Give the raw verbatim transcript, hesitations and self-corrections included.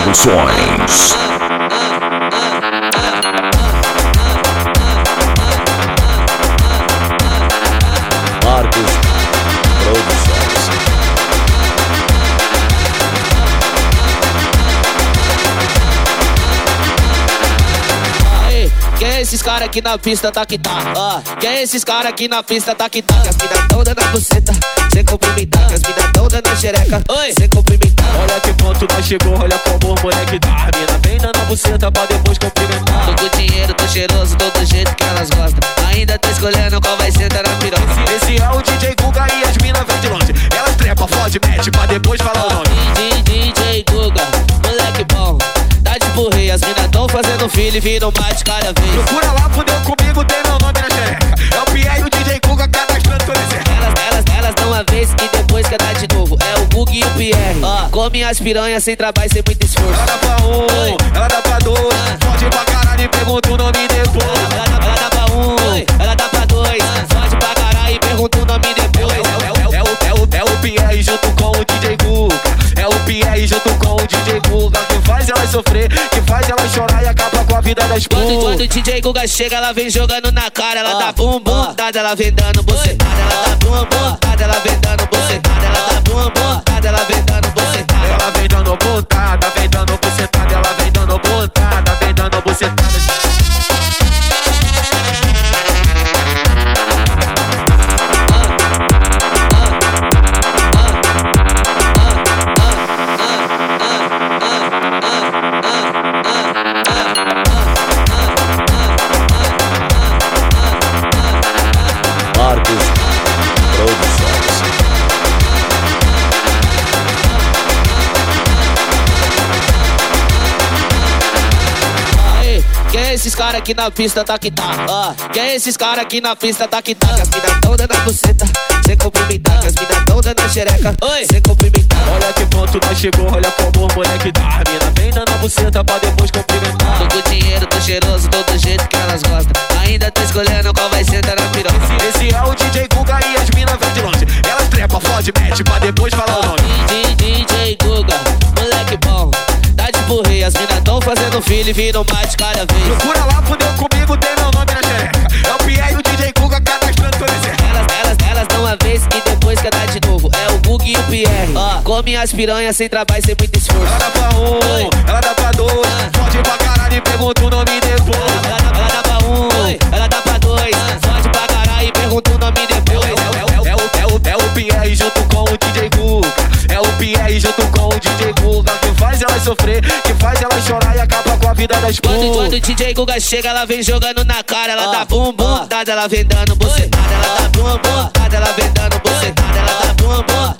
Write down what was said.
Produções. Marcos Produções. Aí, quem é esses caras aqui na pista, tá que tá? Ah, quem é esses caras aqui na pista, tá que tá? Que as mina tão dando a buceta, sem cumprimentar. Que as mina tão dando a xereca, oi, sem cumprimentar. Olha que ponto nós chegou, olha como o moleque tá. A mina vem dando a buceta pra depois cumprimentar. Tô com dinheiro, tô cheiroso, tô do jeito que elas gostam. Ainda tô escolhendo qual vai sentar na piroca. Esse, esse é o D J Guga e as mina vem de longe. Elas trepa, fode, mete pra depois falar o nome. D J Guga, moleque bom, tá tipo rei. As mina tão fazendo filho e viram mais de cada vez. Procura lá, fudeu comigo, tem meu nome na xereca. É o Pierre e o D J Guga cadastrando toda essa. Elas, elas, elas dão uma vez e depois quer dar de novo. É o Guga e o Pierre. Ó, come as piranhas sem trabalho e sem muito esforço. Ela dá pra um, oi, ela dá pra dois, oi, fode pra caralho e pergunta o nome depois. Ela, ela, ela dá pra um, oi, ela dá pra dois, fode pra caralho e pergunta o nome depois. É, é, é, é, o, é, o, é o Pierre junto com o D J Guga. É o Pierre junto com o D J Guga. Que faz ela sofrer, que faz ela chorar e acaba com a vida das putas. Quando, quando o D J Guga chega, ela vem jogando na cara. Ela dá bum bum, dada, ela vem dando bucetada. Ela dá bum bum, dada, ela vem dando bucetada. Ela dá bum bum, dada, ela vem dando bucetada. Ela vem dando pontada, vem dando bucetada. Ela vem dando pontada, vem dando bucetada. Marcos Produções. Aí, quem é esses caras aqui na pista, tá que tá? Ah, quem é esses caras aqui na pista, tá que tá? Que as mina tão dando a buceta, sem cumprimentar. Que as mina tão dando a xereca, oi, sem cumprimentar. Olha que ponto nós chegou, olha como o moleque tá. A mina vem dando a buceta pra depois cumprimentar. Tô com dinheiro, tô cheiroso, tô do jeito que elas gostam. Ainda tô escolhendo qual vai sentar na piroca. Esse, esse é o D J Guga e as mina vem de longe. Elas trepa, fode, mete pra depois falar o nome. D J Guga, moleque bom, tá tipo rei. As mina tão fazendo filho e viram mais de cada vez. Procura lá, fudeu comigo, tem meu nome na xereca. É o Pierre e o D J Guga cadastrando toda essa. Elas, elas, elas dão uma vez e depois quer dar de novo. É o Guga e o Pierre. Ó, come as piranhas sem trabalho e sem muito esforço. Ela dá pra um, oi, ela dá pra dois, fode pra caralho e pergunta o nome depois. Ela, ela, ela dá pra um, oi, ela dá pra dois, fode pra caralho e pergunta o nome depois. É, é, é, é, o, é, o, é o Pierre junto com o D J Guga. É o Pierre junto com o D J Guga. Que faz ela sofrer, que faz ela chorar e acaba com a vida das putas. Quando, quando o D J Guga chega, ela vem jogando na cara. Ela dá bum bum, dada, ela vem dando bucetada. Ela dá bum bum, dada, ela vem dando bucetada. Ela dá bum bum,